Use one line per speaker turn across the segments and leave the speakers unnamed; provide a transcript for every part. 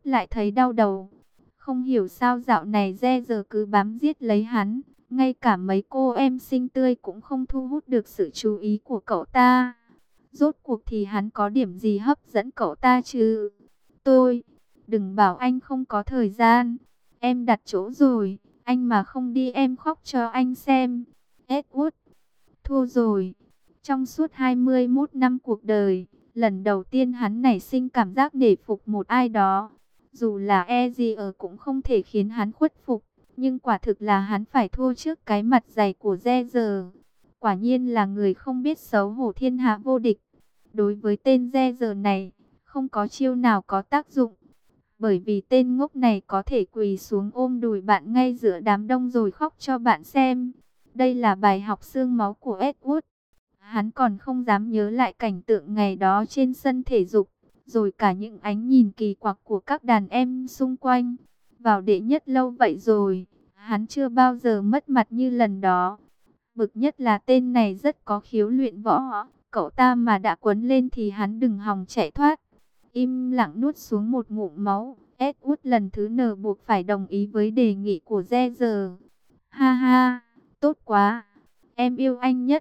lại thấy đau đầu. Không hiểu sao dạo này Re giờ cứ bám giết lấy hắn. Ngay cả mấy cô em xinh tươi cũng không thu hút được sự chú ý của cậu ta. Rốt cuộc thì hắn có điểm gì hấp dẫn cậu ta chứ? Tôi, đừng bảo anh không có thời gian. Em đặt chỗ rồi, anh mà không đi em khóc cho anh xem. Edward, thua rồi. Trong suốt 21 năm cuộc đời, lần đầu tiên hắn nảy sinh cảm giác nể phục một ai đó. Dù là Ezier cũng không thể khiến hắn khuất phục, nhưng quả thực là hắn phải thua trước cái mặt dày của Gezer. Quả nhiên là người không biết xấu hổ thiên hạ vô địch. Đối với tên Gezer này, không có chiêu nào có tác dụng. Bởi vì tên ngốc này có thể quỳ xuống ôm đùi bạn ngay giữa đám đông rồi khóc cho bạn xem. Đây là bài học xương máu của Edward. Hắn còn không dám nhớ lại cảnh tượng ngày đó trên sân thể dục, rồi cả những ánh nhìn kỳ quặc của các đàn em xung quanh. Vào đệ nhất lâu vậy rồi, hắn chưa bao giờ mất mặt như lần đó. Bực nhất là tên này rất có khiếu luyện võ, cậu ta mà đã quấn lên thì hắn đừng hòng chạy thoát. Im lặng nuốt xuống một ngụm máu, Edward lần thứ N buộc phải đồng ý với đề nghị của Gezer. Ha ha, tốt quá, em yêu anh nhất.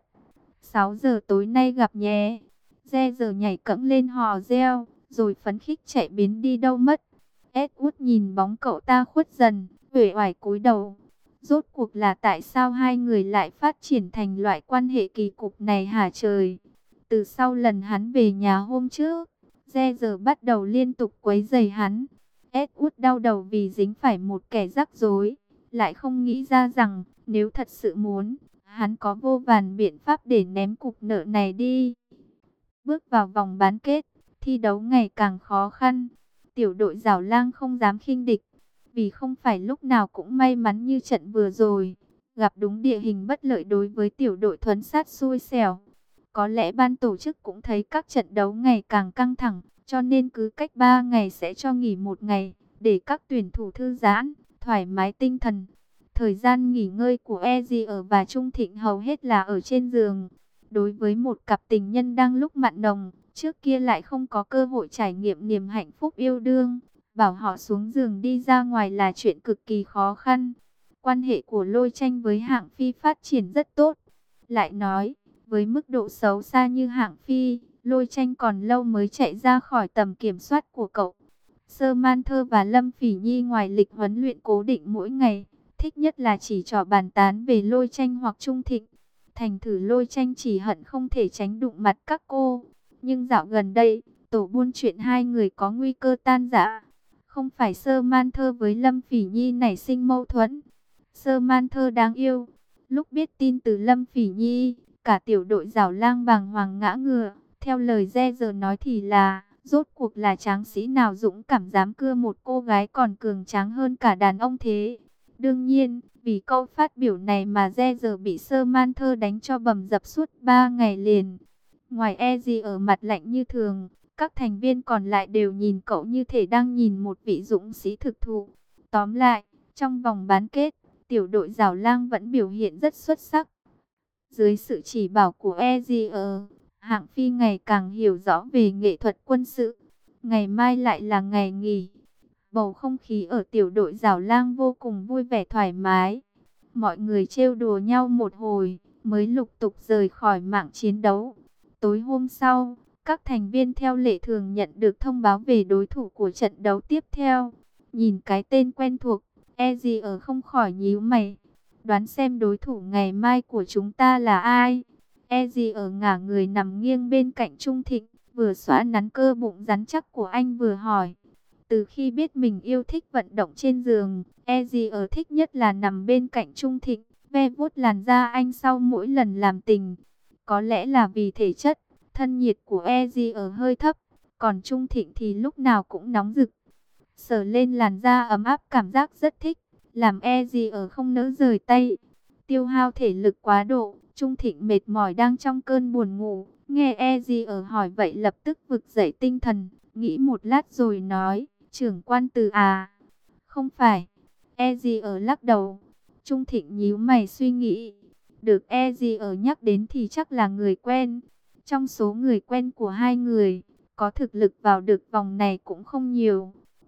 6 giờ tối nay gặp nhé. Gezer nhảy cẫng lên hò reo, rồi phấn khích chạy biến đi đâu mất. Edward nhìn bóng cậu ta khuất dần, uể oải cúi đầu. Rốt cuộc là tại sao hai người lại phát triển thành loại quan hệ kỳ cục này hả trời? Từ sau lần hắn về nhà hôm trước, Gezer bắt đầu liên tục quấy rầy hắn. Edward đau đầu vì dính phải một kẻ rắc rối, lại không nghĩ ra rằng nếu thật sự muốn, hắn có vô vàn biện pháp để ném cục nợ này đi. Bước vào vòng bán kết, thi đấu ngày càng khó khăn. Tiểu đội Giảo Lang không dám khinh địch, vì không phải lúc nào cũng may mắn như trận vừa rồi, gặp đúng địa hình bất lợi đối với tiểu đội Thuấn Sát xui xẻo. Có lẽ ban tổ chức cũng thấy các trận đấu ngày càng căng thẳng, cho nên cứ cách 3 ngày sẽ cho nghỉ một ngày, để các tuyển thủ thư giãn, thoải mái tinh thần. Thời gian nghỉ ngơi của Ezier và Trung Thịnh hầu hết là ở trên giường. Đối với một cặp tình nhân đang lúc mặn nồng, trước kia lại không có cơ hội trải nghiệm niềm hạnh phúc yêu đương, bảo họ xuống giường đi ra ngoài là chuyện cực kỳ khó khăn. Quan hệ của Lôi Tranh với Hạng Phi phát triển rất tốt. Lại nói, với mức độ xấu xa như Hạng Phi, Lôi Tranh còn lâu mới chạy ra khỏi tầm kiểm soát của cậu. Sơ Man Thơ và Lâm Phỉ Nhi ngoài lịch huấn luyện cố định mỗi ngày, thích nhất là chỉ trò bàn tán về Lôi Tranh hoặc Trung Thịnh. Thành thử Lôi Tranh chỉ hận không thể tránh đụng mặt các cô. Nhưng dạo gần đây, tổ buôn chuyện hai người có nguy cơ tan rã. Không phải Sơ Man Thơ với Lâm Phỉ Nhi nảy sinh mâu thuẫn. Sơ Man Thơ đáng yêu. Lúc biết tin từ Lâm Phỉ Nhi, cả tiểu đội Giảo Lang bàng hoàng ngã ngửa. Theo lời Gezer nói thì là, rốt cuộc là tráng sĩ nào dũng cảm dám cưa một cô gái còn cường tráng hơn cả đàn ông thế. Đương nhiên, vì câu phát biểu này mà Gezer bị Sơ Man Thơ đánh cho bầm dập suốt 3 ngày liền. Ngoài Ezi ở mặt lạnh như thường, các thành viên còn lại đều nhìn cậu như thể đang nhìn một vị dũng sĩ thực thụ. Tóm lại, trong vòng bán kết, tiểu đội Giảo Lang vẫn biểu hiện rất xuất sắc. Dưới sự chỉ bảo của Ezi, Hạng Phi ngày càng hiểu rõ về nghệ thuật quân sự. Ngày mai lại là ngày nghỉ. Bầu không khí ở tiểu đội Giảo Lang vô cùng vui vẻ thoải mái. Mọi người trêu đùa nhau một hồi, mới lục tục rời khỏi mạng chiến đấu. Tối hôm sau, các thành viên theo lệ thường nhận được thông báo về đối thủ của trận đấu tiếp theo. Nhìn cái tên quen thuộc, Ezier không khỏi nhíu mày. Đoán xem đối thủ ngày mai của chúng ta là ai? Ezier ngả người nằm nghiêng bên cạnh Trung Thịnh, vừa xoa nắn cơ bụng rắn chắc của anh vừa hỏi. Từ khi biết mình yêu thích vận động trên giường, Ezier thích nhất là nằm bên cạnh Trung Thịnh, ve vuốt làn da anh sau mỗi lần làm tình. Có lẽ là vì thể chất, thân nhiệt của Ezier hơi thấp, còn Trung Thịnh thì lúc nào cũng nóng rực. Sờ lên làn da ấm áp cảm giác rất thích, làm Ezier không nỡ rời tay. Tiêu hao thể lực quá độ, Trung Thịnh mệt mỏi đang trong cơn buồn ngủ. Nghe Ezier hỏi vậy lập tức vực dậy tinh thần, nghĩ một lát rồi nói, trưởng quan Từ à? Không phải. Ezier lắc đầu. Trung Thịnh nhíu mày suy nghĩ. Được Ezier nhắc đến thì chắc là người quen. Trong số người quen của hai người, có thực lực vào được vòng này cũng không nhiều.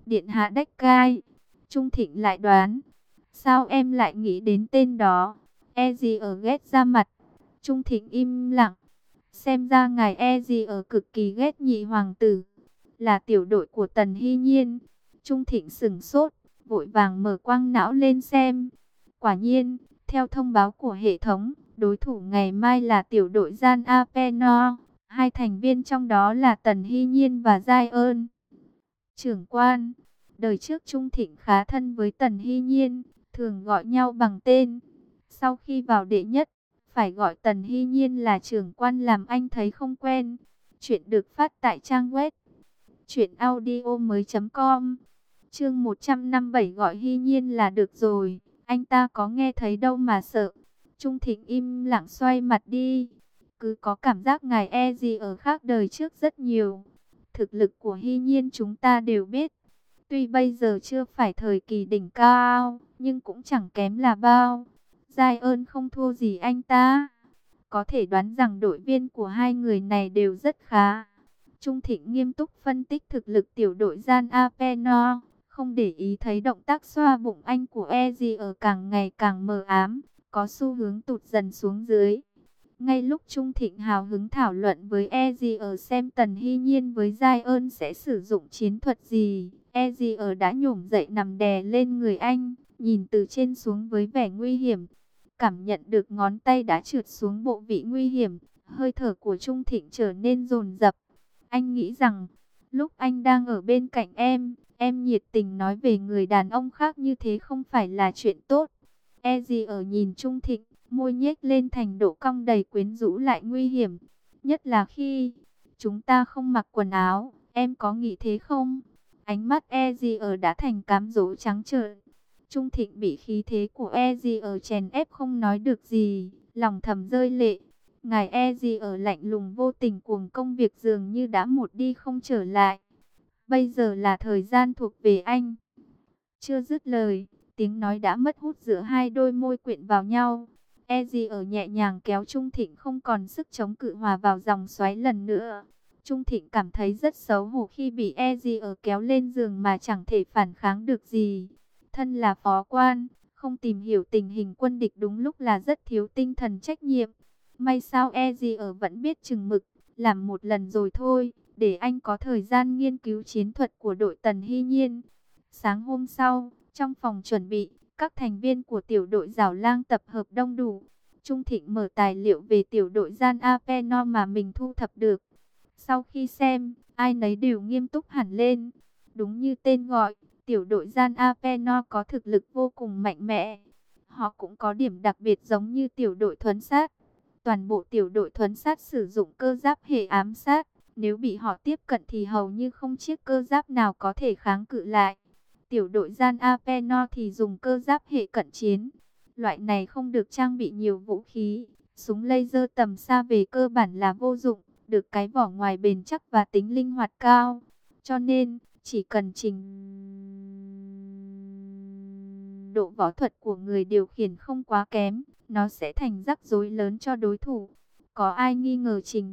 Điện hạ Đách Cai. Trung Thịnh lại đoán. Sao em lại nghĩ đến tên đó? E gì ở ghét ra mặt. Trung Thịnh im lặng. Xem ra ngài E gì ở cực kỳ ghét nhị hoàng tử. Là tiểu đội của Tần Hy Nhiên. Trung Thịnh sửng sốt, vội vàng mở quang não lên xem. Quả nhiên, theo thông báo của hệ thống, đối thủ ngày mai là tiểu đội Gian Apeno. Hai thành viên trong đó là Tần Hy Nhiên và Giai ơn. Trưởng quan, đời trước Trung Thịnh khá thân với Tần Hy Nhiên, thường gọi nhau bằng tên. Sau khi vào đệ nhất, phải gọi Tần Hy Nhiên là trưởng quan làm anh thấy không quen. Chuyện được phát tại trang web truyệnaudiomoi.com. Chương 157 gọi Hy Nhiên là được rồi, anh ta có nghe thấy đâu mà sợ. Trung Thịnh im lặng xoay mặt đi. Cứ có cảm giác ngài E gì ở khác đời trước rất nhiều. Thực lực của Hy Nhiên chúng ta đều biết. Tuy bây giờ chưa phải thời kỳ đỉnh cao, nhưng cũng chẳng kém là bao. Giai ơn không thua gì anh ta. Có thể đoán rằng đội viên của hai người này đều rất khá. Trung Thịnh nghiêm túc phân tích thực lực tiểu đội Gian Apeno, không để ý thấy động tác xoa bụng anh của E gì ở càng ngày càng mờ ám, có xu hướng tụt dần xuống dưới. Ngay lúc Trung Thịnh hào hứng thảo luận với E gì ở xem Tần Hy Nhiên với Giai ơn sẽ sử dụng chiến thuật gì, E gì ở đã nhổm dậy nằm đè lên người anh, nhìn từ trên xuống với vẻ nguy hiểm. Cảm nhận được ngón tay đã trượt xuống bộ vị nguy hiểm, hơi thở của Trung Thịnh trở nên dồn dập. Anh nghĩ rằng, lúc anh đang ở bên cạnh em nhiệt tình nói về người đàn ông khác như thế không phải là chuyện tốt. E gì ở nhìn Trung Thịnh, môi nhếch lên thành độ cong đầy quyến rũ lại nguy hiểm. Nhất là khi chúng ta không mặc quần áo, em có nghĩ thế không? Ánh mắt E gì ở đã thành cám dỗ trắng trợn. Trung Thịnh bị khí thế của E gì ở chèn ép không nói được gì, lòng thầm rơi lệ. Ngài E gì ở lạnh lùng vô tình cuồng công việc dường như đã một đi không trở lại. Bây giờ là thời gian thuộc về anh. Chưa dứt lời, tiếng nói đã mất hút giữa hai đôi môi quyện vào nhau. E gì ở nhẹ nhàng kéo Trung Thịnh không còn sức chống cự hòa vào dòng xoáy lần nữa. Trung Thịnh cảm thấy rất xấu hổ khi bị E gì ở kéo lên giường mà chẳng thể phản kháng được gì. Thân là phó quan, không tìm hiểu tình hình quân địch đúng lúc là rất thiếu tinh thần trách nhiệm. May sao E gì ở vẫn biết chừng mực, làm một lần rồi thôi, để anh có thời gian nghiên cứu chiến thuật của đội Tần Hy Nhiên. Sáng hôm sau, trong phòng chuẩn bị, các thành viên của tiểu đội Giảo Lang tập hợp đông đủ. Trung Thịnh mở tài liệu về tiểu đội Gian Apeno mà mình thu thập được. Sau khi xem, ai nấy đều nghiêm túc hẳn lên. Đúng như tên gọi, tiểu đội Gian Apeno có thực lực vô cùng mạnh mẽ. Họ cũng có điểm đặc biệt giống như tiểu đội thuấn sát. Toàn bộ tiểu đội thuấn sát sử dụng cơ giáp hệ ám sát. Nếu bị họ tiếp cận thì hầu như không chiếc cơ giáp nào có thể kháng cự lại. Tiểu đội Gian Apeno thì dùng cơ giáp hệ cận chiến. Loại này không được trang bị nhiều vũ khí. Súng laser tầm xa về cơ bản là vô dụng. Được cái vỏ ngoài bền chắc và tính linh hoạt cao. Cho nên, chỉ cần trình độ võ thuật của người điều khiển không quá kém, nó sẽ thành rắc rối lớn cho đối thủ. Có ai nghi ngờ trình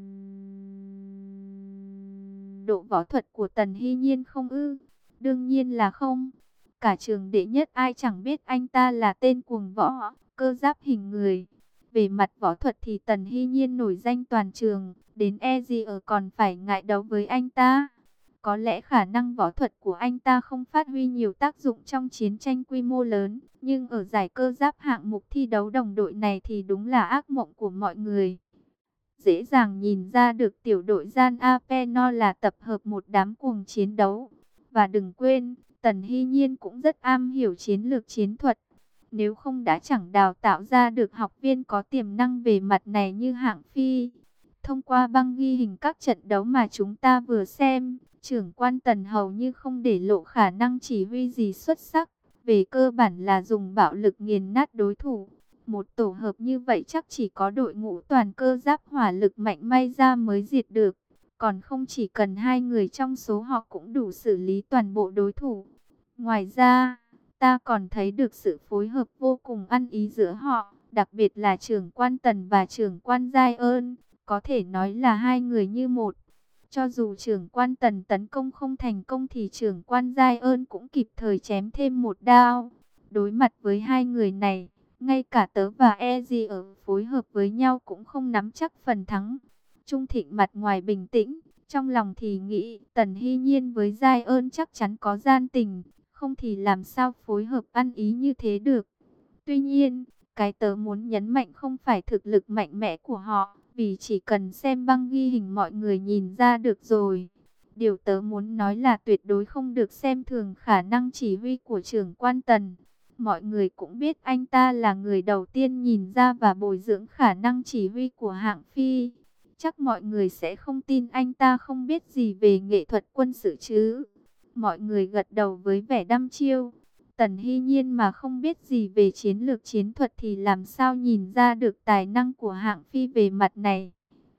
độ võ thuật của Tần Hy Nhiên không ư? Đương nhiên là không. Cả trường đệ nhất ai chẳng biết anh ta là tên cuồng võ, cơ giáp hình người. Về mặt võ thuật thì Tần Hy Nhiên nổi danh toàn trường, đến E gì ở còn phải ngại đấu với anh ta. Có lẽ khả năng võ thuật của anh ta không phát huy nhiều tác dụng trong chiến tranh quy mô lớn, nhưng ở giải cơ giáp hạng mục thi đấu đồng đội này thì đúng là ác mộng của mọi người. Dễ dàng nhìn ra được tiểu đội Gian Apeno là tập hợp một đám cuồng chiến đấu. Và đừng quên, Tần Hy Nhiên cũng rất am hiểu chiến lược chiến thuật. Nếu không đã chẳng đào tạo ra được học viên có tiềm năng về mặt này như Hạng Phi. Thông qua băng ghi hình các trận đấu mà chúng ta vừa xem, trưởng quan Tần hầu như không để lộ khả năng chỉ huy gì xuất sắc. Về cơ bản là dùng bạo lực nghiền nát đối thủ. Một tổ hợp như vậy chắc chỉ có đội ngũ toàn cơ giáp hỏa lực mạnh may ra mới diệt được. Còn không chỉ cần hai người trong số họ cũng đủ xử lý toàn bộ đối thủ. Ngoài ra, ta còn thấy được sự phối hợp vô cùng ăn ý giữa họ. Đặc biệt là trưởng quan Tần và trưởng quan Giai ơn. Có thể nói là hai người như một. Cho dù trưởng quan Tần tấn công không thành công thì trưởng quan Giai ơn cũng kịp thời chém thêm một đao. Đối mặt với hai người này, ngay cả tớ và Ezi ở phối hợp với nhau cũng không nắm chắc phần thắng. Trung Thịnh mặt ngoài bình tĩnh, trong lòng thì nghĩ Tần Hy Nhiên với Giai ơn chắc chắn có gian tình, không thì làm sao phối hợp ăn ý như thế được. Tuy nhiên, cái tớ muốn nhấn mạnh không phải thực lực mạnh mẽ của họ, vì chỉ cần xem băng ghi hình mọi người nhìn ra được rồi. Điều tớ muốn nói là tuyệt đối không được xem thường khả năng chỉ huy của trưởng quan Tần. Mọi người cũng biết anh ta là người đầu tiên nhìn ra và bồi dưỡng khả năng chỉ huy của hạng phi. Chắc mọi người sẽ không tin anh ta không biết gì về nghệ thuật quân sự chứ. Mọi người gật đầu với vẻ đăm chiêu. Tần Hy Nhiên mà không biết gì về chiến lược chiến thuật thì làm sao nhìn ra được tài năng của hạng phi về mặt này.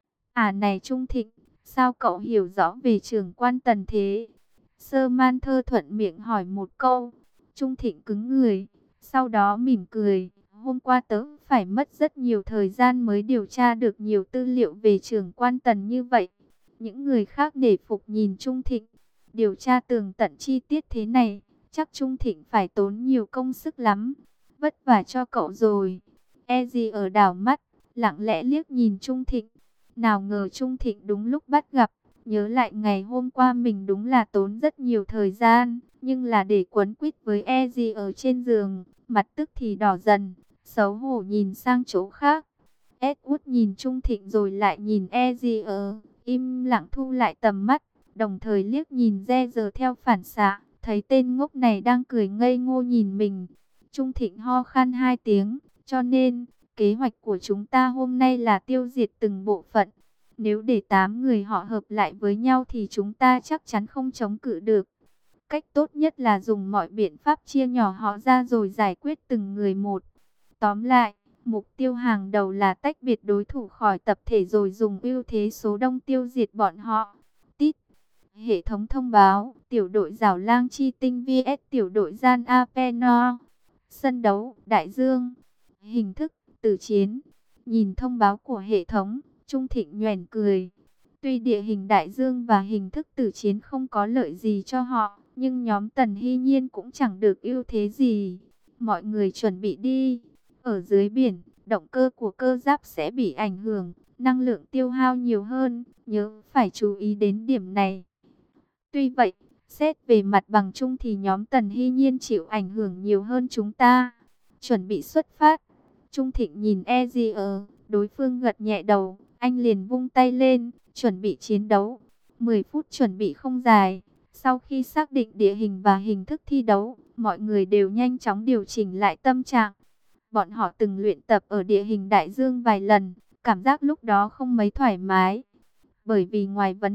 À này Trung Thịnh, sao cậu hiểu rõ về trưởng quan Tần thế? Sơ Man Thơ thuận miệng hỏi một câu. Trung Thịnh cứng người, sau đó mỉm cười. Hôm qua tớ phải mất rất nhiều thời gian mới điều tra được nhiều tư liệu về trưởng quan Tần như vậy. Những người khác nể phục nhìn Trung Thịnh. Điều tra tường tận chi tiết thế này, chắc Trung Thịnh phải tốn nhiều công sức lắm. Vất vả cho cậu rồi. E gì ở đảo mắt, lặng lẽ liếc nhìn Trung Thịnh. Nào ngờ Trung Thịnh đúng lúc bắt gặp. Nhớ lại ngày hôm qua mình đúng là tốn rất nhiều thời gian. Nhưng là để quấn quýt với E gì ở trên giường. Mặt tức thì đỏ dần. Xấu hổ nhìn sang chỗ khác. Edward nhìn Trung Thịnh rồi lại nhìn E gì ở. Im lặng thu lại tầm mắt. Đồng thời liếc nhìn Re giờ theo phản xạ. Thấy tên ngốc này đang cười ngây ngô nhìn mình. Trung Thịnh ho khan 2 tiếng. Cho nên, kế hoạch của chúng ta hôm nay là tiêu diệt từng bộ phận. Nếu để 8 người họ hợp lại với nhau thì chúng ta chắc chắn không chống cự được. Cách tốt nhất là dùng mọi biện pháp chia nhỏ họ ra rồi giải quyết từng người một. Tóm lại, mục tiêu hàng đầu là tách biệt đối thủ khỏi tập thể rồi dùng ưu thế số đông tiêu diệt bọn họ. Tít. Hệ thống thông báo, tiểu đội Giảo Lang Chi Tinh vs tiểu đội Gian Apeno. Sân đấu, Đại Dương. Hình thức, tử chiến. Nhìn thông báo của hệ thống, Trung Thịnh nhoẻn cười. Tuy địa hình đại dương và hình thức tử chiến không có lợi gì cho họ, nhưng nhóm Tần Hy Nhiên cũng chẳng được ưu thế gì. Mọi người chuẩn bị đi. Ở dưới biển, động cơ của cơ giáp sẽ bị ảnh hưởng, năng lượng tiêu hao nhiều hơn, nhớ phải chú ý đến điểm này. Tuy vậy, xét về mặt bằng chung thì nhóm Tần Hy Nhiên chịu ảnh hưởng nhiều hơn chúng ta. Chuẩn bị xuất phát. Trung Thịnh nhìn Ezier, đối phương gật nhẹ đầu, anh liền vung tay lên, chuẩn bị chiến đấu. 10 phút chuẩn bị không dài. Sau khi xác định địa hình và hình thức thi đấu, mọi người đều nhanh chóng điều chỉnh lại tâm trạng. Bọn họ từng luyện tập ở địa hình đại dương vài lần, cảm giác lúc đó không mấy thoải mái. Bởi vì ngoài vấn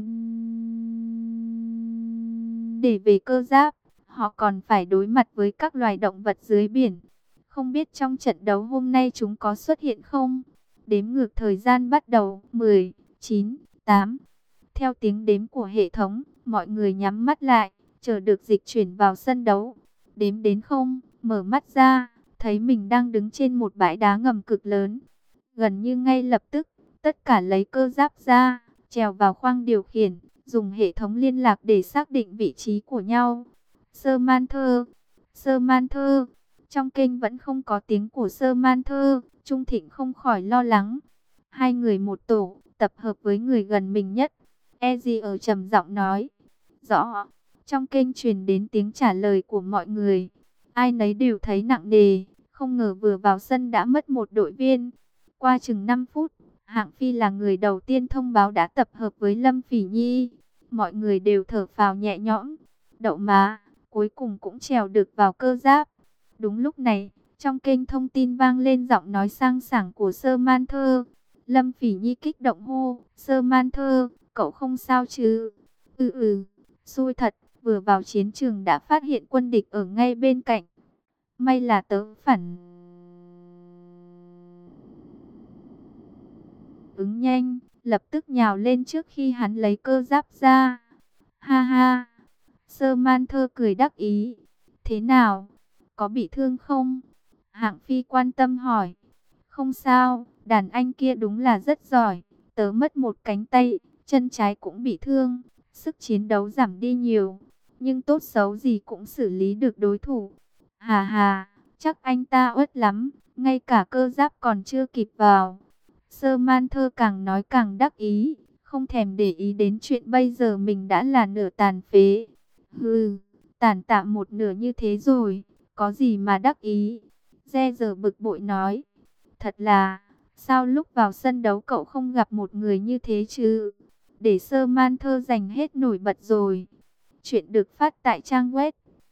đề về cơ giáp, họ còn phải đối mặt với các loài động vật dưới biển. Không biết trong trận đấu hôm nay chúng có xuất hiện không? Đếm ngược thời gian bắt đầu, 10, 9, 8. Theo tiếng đếm của hệ thống, mọi người nhắm mắt lại, chờ được dịch chuyển vào sân đấu. Đếm đến không, mở mắt ra, thấy mình đang đứng trên một bãi đá ngầm cực lớn. Gần như ngay lập tức, tất cả lấy cơ giáp ra, trèo vào khoang điều khiển, dùng hệ thống liên lạc để xác định vị trí của nhau. Samantha, Samantha. Trong kênh vẫn không có tiếng của Samantha, Trung Thịnh không khỏi lo lắng. Hai người một tổ, tập hợp với người gần mình nhất. Ezi ở trầm giọng nói. Rõ. Trong kênh truyền đến tiếng trả lời của mọi người. Ai nấy đều thấy nặng nề. Không ngờ vừa vào sân đã mất một đội viên. Qua chừng 5 phút, Hạng Phi là người đầu tiên thông báo đã tập hợp với Lâm Phỉ Nhi. Mọi người đều thở phào nhẹ nhõm. Đậu má, cuối cùng cũng trèo được vào cơ giáp. Đúng lúc này, trong kênh thông tin vang lên giọng nói sang sảng của Samantha. Lâm Phỉ Nhi kích động hô, Samantha, cậu không sao chứ? Xui thật, vừa vào chiến trường đã phát hiện quân địch ở ngay bên cạnh. May là tớ phản ứng nhanh, lập tức nhào lên trước khi hắn lấy cơ giáp ra. Ha ha, Samantha cười đắc ý. Thế nào? Có bị thương không? Hạng Phi quan tâm hỏi. Không sao, đàn anh kia đúng là rất giỏi. Tớ mất một cánh tay, chân trái cũng bị thương, sức chiến đấu giảm đi nhiều, nhưng tốt xấu gì cũng xử lý được đối thủ. Hà hà, chắc anh ta uất lắm, ngay cả cơ giáp còn chưa kịp vào. Sơ Man Thơ càng nói càng đắc ý, không thèm để ý đến chuyện bây giờ mình đã là nửa tàn phế. Hừ, tàn tạ một nửa như thế rồi, có gì mà đắc ý. Re giờ bực bội nói, thật là, sao lúc vào sân đấu cậu không gặp một người như thế chứ? Để Sơ Man Thơ giành hết nổi bật rồi. Chuyện được phát tại trang web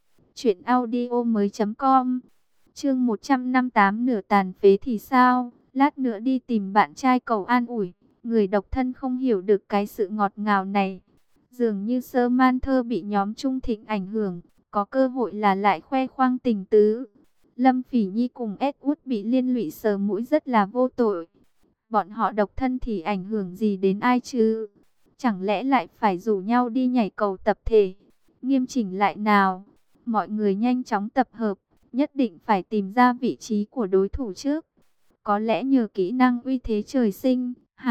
truyệnaudiomoi.com. Chương 158, nửa tàn phế thì sao? Lát nữa đi tìm bạn trai cậu an ủi. Người độc thân không hiểu được cái sự ngọt ngào này. Dường như Sơ Man Thơ bị nhóm Trung Thịnh ảnh hưởng, có cơ hội là lại khoe khoang tình tứ. Lâm Phỉ Nhi cùng Edward bị liên lụy sờ mũi rất là vô tội. Bọn họ độc thân thì ảnh hưởng gì đến ai chứ? Chẳng lẽ lại phải rủ nhau đi nhảy cầu tập thể? Nghiêm chỉnh lại nào. Mọi người nhanh chóng tập hợp, nhất định phải tìm ra vị trí của đối thủ trước. Có lẽ nhờ kỹ năng uy thế trời sinh,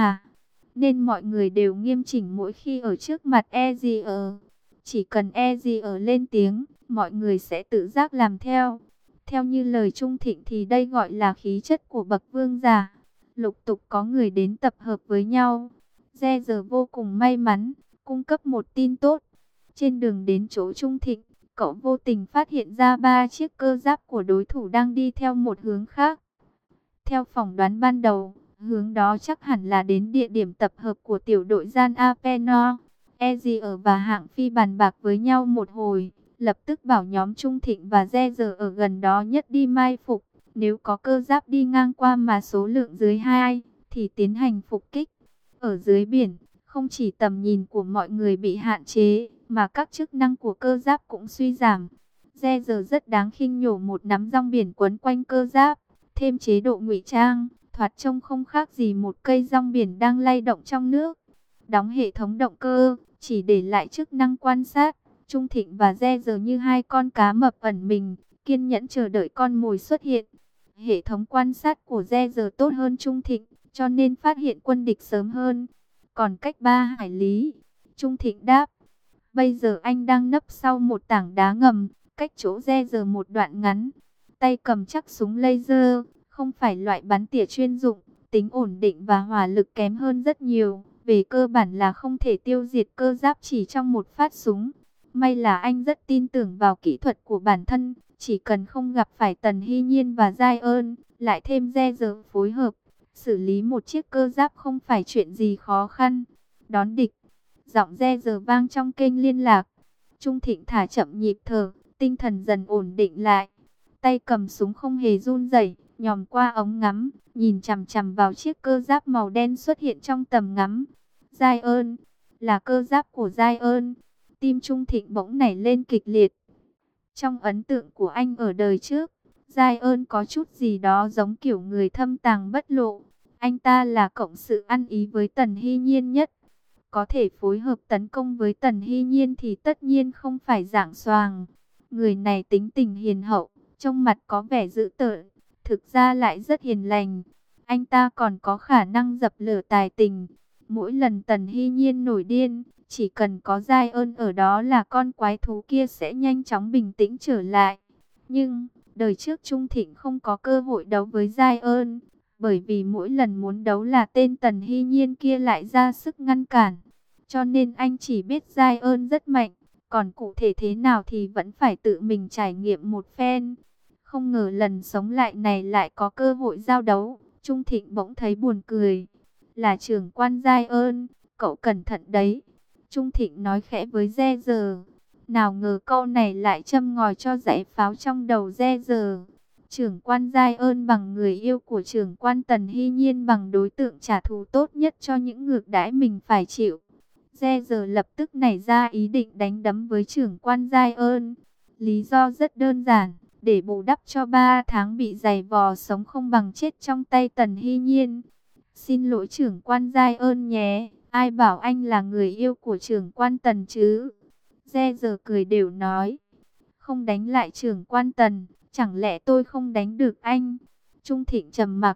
nên mọi người đều nghiêm chỉnh mỗi khi ở trước mặt Ezier. Chỉ cần Ezier lên tiếng, mọi người sẽ tự giác làm theo. Theo như lời Trung Thịnh thì đây gọi là khí chất của bậc vương giả. Lục tục có người đến tập hợp với nhau. Re giờ vô cùng may mắn, cung cấp một tin tốt. Trên đường đến chỗ Trung Thịnh, cậu vô tình phát hiện ra 3 chiếc cơ giáp của đối thủ đang đi theo một hướng khác. Theo phỏng đoán ban đầu, hướng đó chắc hẳn là đến địa điểm tập hợp của tiểu đội Gian Apeno. Ezier và Hạng Phi bàn bạc với nhau một hồi, lập tức bảo nhóm Trung Thịnh và Re giờ ở gần đó nhất đi mai phục. Nếu có cơ giáp đi ngang qua mà số lượng dưới 2, thì tiến hành phục kích. Ở dưới biển, không chỉ tầm nhìn của mọi người bị hạn chế, mà các chức năng của cơ giáp cũng suy giảm. Re giờ rất đáng khinh nhổ một nắm rong biển quấn quanh cơ giáp, thêm chế độ ngụy trang, thoạt trông không khác gì một cây rong biển đang lay động trong nước. Đóng hệ thống động cơ, chỉ để lại chức năng quan sát. Trung Thịnh và Re giờ như hai con cá mập ẩn mình, kiên nhẫn chờ đợi con mồi xuất hiện. Hệ thống quan sát của Re giờ tốt hơn Trung Thịnh, cho nên phát hiện quân địch sớm hơn. Còn cách 3 hải lý, Trung Thịnh đáp, bây giờ anh đang nấp sau một tảng đá ngầm, cách chỗ Re giờ một đoạn ngắn. Tay cầm chắc súng laser, không phải loại bắn tỉa chuyên dụng, tính ổn định và hỏa lực kém hơn rất nhiều. Về cơ bản là không thể tiêu diệt cơ giáp chỉ trong một phát súng. May là anh rất tin tưởng vào kỹ thuật của bản thân, chỉ cần không gặp phải Tần Hy Nhiên và Giai ơn, lại thêm Re giờ phối hợp, xử lý một chiếc cơ giáp không phải chuyện gì khó khăn. Đón địch, giọng Re giờ vang trong kênh liên lạc. Trung Thịnh thả chậm nhịp thở, tinh thần dần ổn định lại. Tay cầm súng không hề run rẩy, nhòm qua ống ngắm, nhìn chằm chằm vào chiếc cơ giáp màu đen xuất hiện trong tầm ngắm. Giai ơn, là cơ giáp của Giai ơn. Tim Trung Thịnh bỗng nảy lên kịch liệt. Trong ấn tượng của anh ở đời trước, Giai ơn có chút gì đó giống kiểu người thâm tàng bất lộ. Anh ta là cộng sự ăn ý với Tần Hy Nhiên nhất. Có thể phối hợp tấn công với Tần Hy Nhiên thì tất nhiên không phải giảng xoàng. Người này tính tình hiền hậu, trông mặt có vẻ dữ tợn, thực ra lại rất hiền lành. Anh ta còn có khả năng dập lửa tài tình. Mỗi lần Tần Hy Nhiên nổi điên, chỉ cần có Giai ơn ở đó là con quái thú kia sẽ nhanh chóng bình tĩnh trở lại. Nhưng, đời trước Trung Thịnh không có cơ hội đấu với Giai ơn, bởi vì mỗi lần muốn đấu là tên Tần Hy Nhiên kia lại ra sức ngăn cản. Cho nên anh chỉ biết Giai ơn rất mạnh, còn cụ thể thế nào thì vẫn phải tự mình trải nghiệm một phen. Không ngờ lần sống lại này lại có cơ hội giao đấu. Trung Thịnh bỗng thấy buồn cười. Là trưởng quan Giai ơn, cậu cẩn thận đấy. Trung Thịnh nói khẽ với Re giờ. Nào ngờ câu này lại châm ngòi cho dãy pháo trong đầu Re giờ. Trưởng quan Giai ơn bằng người yêu của trưởng quan Tần Hy Nhiên bằng đối tượng trả thù tốt nhất cho những ngược đãi mình phải chịu. Re giờ lập tức nảy ra ý định đánh đấm với trưởng quan Giai ơn. Lý do rất đơn giản, để bù đắp cho 3 tháng bị giày vò sống không bằng chết trong tay Tần Hy Nhiên. Xin lỗi trưởng quan Giai ơn nhé, ai bảo anh là người yêu của trưởng quan Tần chứ? Re giờ cười đều nói, không đánh lại trưởng quan Tần, chẳng lẽ tôi không đánh được anh? Trung Thịnh trầm mặc,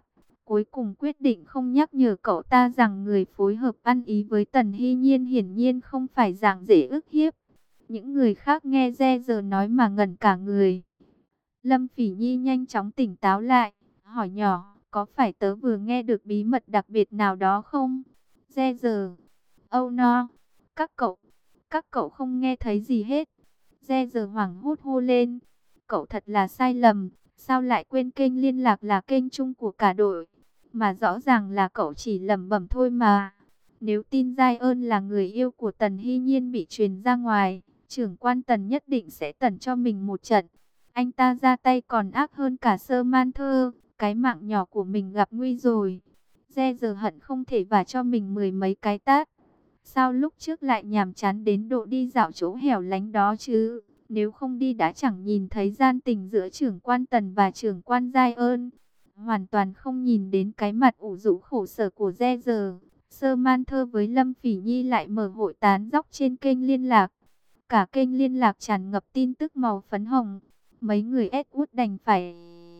cuối cùng quyết định không nhắc nhở cậu ta rằng người phối hợp ăn ý với Tần Hy Nhiên hiển nhiên không phải dạng dễ ức hiếp. Những người khác nghe Re giờ nói mà ngẩn cả người. Lâm Phỉ Nhi nhanh chóng tỉnh táo lại, hỏi nhỏ, có phải tớ vừa nghe được bí mật đặc biệt nào đó không? Re giờ, oh no, các cậu không nghe thấy gì hết. Re giờ hoảng hốt hô lên, cậu thật là sai lầm, sao lại quên kênh liên lạc là kênh chung của cả đội, mà rõ ràng là cậu chỉ lẩm bẩm thôi mà. Nếu tin Giai ơn là người yêu của Tần Hy Nhiên bị truyền ra ngoài, trưởng quan Tần nhất định sẽ tẩn cho mình một trận. Anh ta ra tay còn ác hơn cả Sơ Man Thơ, cái mạng nhỏ của mình gặp nguy rồi. Re giờ hận không thể vả cho mình mười mấy cái tát. Sao lúc trước lại nhàm chán đến độ đi dạo chỗ hẻo lánh đó chứ? Nếu không đi đã chẳng nhìn thấy gian tình giữa trưởng quan Tần và trưởng quan Giai ơn. Hoàn toàn không nhìn đến cái mặt ủ rũ khổ sở của Re giờ. Sơ Man Thơ với Lâm Phỉ Nhi lại mở hội tán dóc trên kênh liên lạc. Cả kênh liên lạc tràn ngập tin tức màu phấn hồng. Mấy người Edward đành phải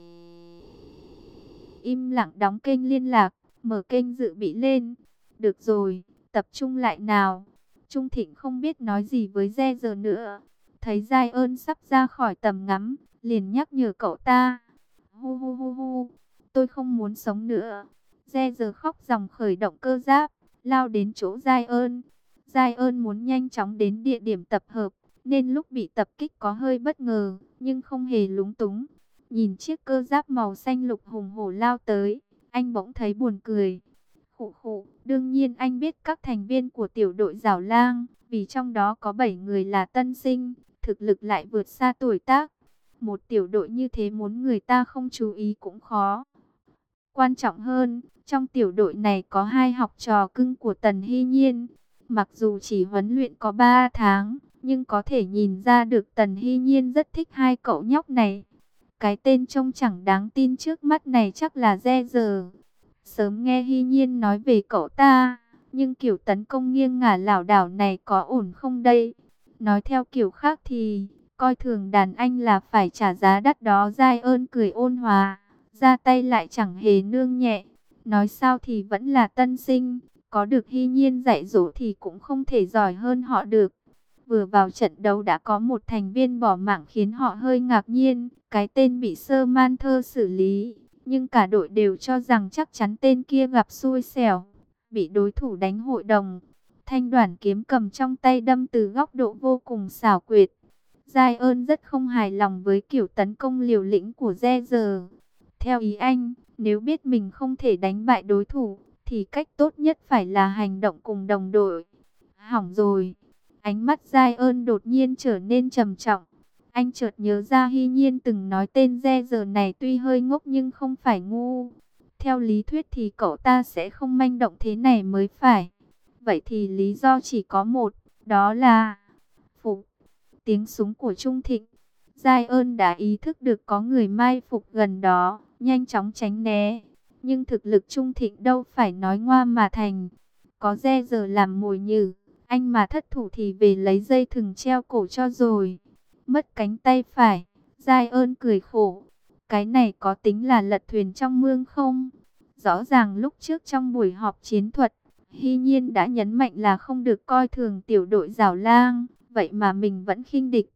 im lặng đóng kênh liên lạc, mở kênh dự bị lên. Được rồi, tập trung lại nào. Trung Thịnh không biết nói gì với Re giờ nữa. Thấy Giai ơn sắp ra khỏi tầm ngắm, liền nhắc nhở cậu ta. Hu hu hu hu, tôi không muốn sống nữa. Re giờ khóc ròng khởi động cơ giáp, lao đến chỗ Giai ơn. Giai ơn muốn nhanh chóng đến địa điểm tập hợp, nên lúc bị tập kích có hơi bất ngờ, nhưng không hề lúng túng. Nhìn chiếc cơ giáp màu xanh lục hùng hổ lao tới, anh bỗng thấy buồn cười. Khụ khụ, đương nhiên anh biết các thành viên của tiểu đội Giảo Lang, vì trong đó có 7 người là tân sinh, thực lực lại vượt xa tuổi tác. Một tiểu đội như thế muốn người ta không chú ý cũng khó. Quan trọng hơn, trong tiểu đội này có 2 học trò cưng của Tần Hy Nhiên. Mặc dù chỉ huấn luyện có 3 tháng, nhưng có thể nhìn ra được Tần Hy Nhiên rất thích 2 cậu nhóc này. Cái tên trông chẳng đáng tin trước mắt này chắc là Re giờ. Sớm nghe Hy Nhiên nói về cậu ta, nhưng kiểu tấn công nghiêng ngả lảo đảo này có ổn không đây? Nói theo kiểu khác thì, coi thường đàn anh là phải trả giá đắt đó. Giai ơn cười ôn hòa, ra tay lại chẳng hề nương nhẹ. Nói sao thì vẫn là tân sinh, có được Hy Nhiên dạy dỗ thì cũng không thể giỏi hơn họ được. Vừa vào trận đấu đã có một thành viên bỏ mạng khiến họ hơi ngạc nhiên, cái tên bị Sơ Man Thơ xử lý. Nhưng cả đội đều cho rằng chắc chắn tên kia gặp xui xẻo, bị đối thủ đánh hội đồng. Thanh đoản kiếm cầm trong tay đâm từ góc độ vô cùng xảo quyệt. Giai ơn rất không hài lòng với kiểu tấn công liều lĩnh của Re giờ. Theo ý anh, nếu biết mình không thể đánh bại đối thủ, thì cách tốt nhất phải là hành động cùng đồng đội. Hỏng rồi. Ánh mắt Giai ơn đột nhiên trở nên trầm trọng. Anh chợt nhớ ra Hy Nhiên từng nói tên Re giờ này tuy hơi ngốc nhưng không phải ngu. Theo lý thuyết thì cậu ta sẽ không manh động thế này mới phải. Vậy thì lý do chỉ có một, đó là phục. Tiếng súng của Trung Thịnh. Giai ơn đã ý thức được có người mai phục gần đó, nhanh chóng tránh né. Nhưng thực lực Trung Thịnh đâu phải nói ngoa mà thành. Có Re giờ làm mồi nhử, anh mà thất thủ thì về lấy dây thừng treo cổ cho rồi. Mất cánh tay phải, Giai ơn cười khổ. Cái này có tính là lật thuyền trong mương không? Rõ ràng lúc trước trong buổi họp chiến thuật, Hy Nhiên đã nhấn mạnh là không được coi thường tiểu đội Giảo Lang, vậy mà mình vẫn khinh địch.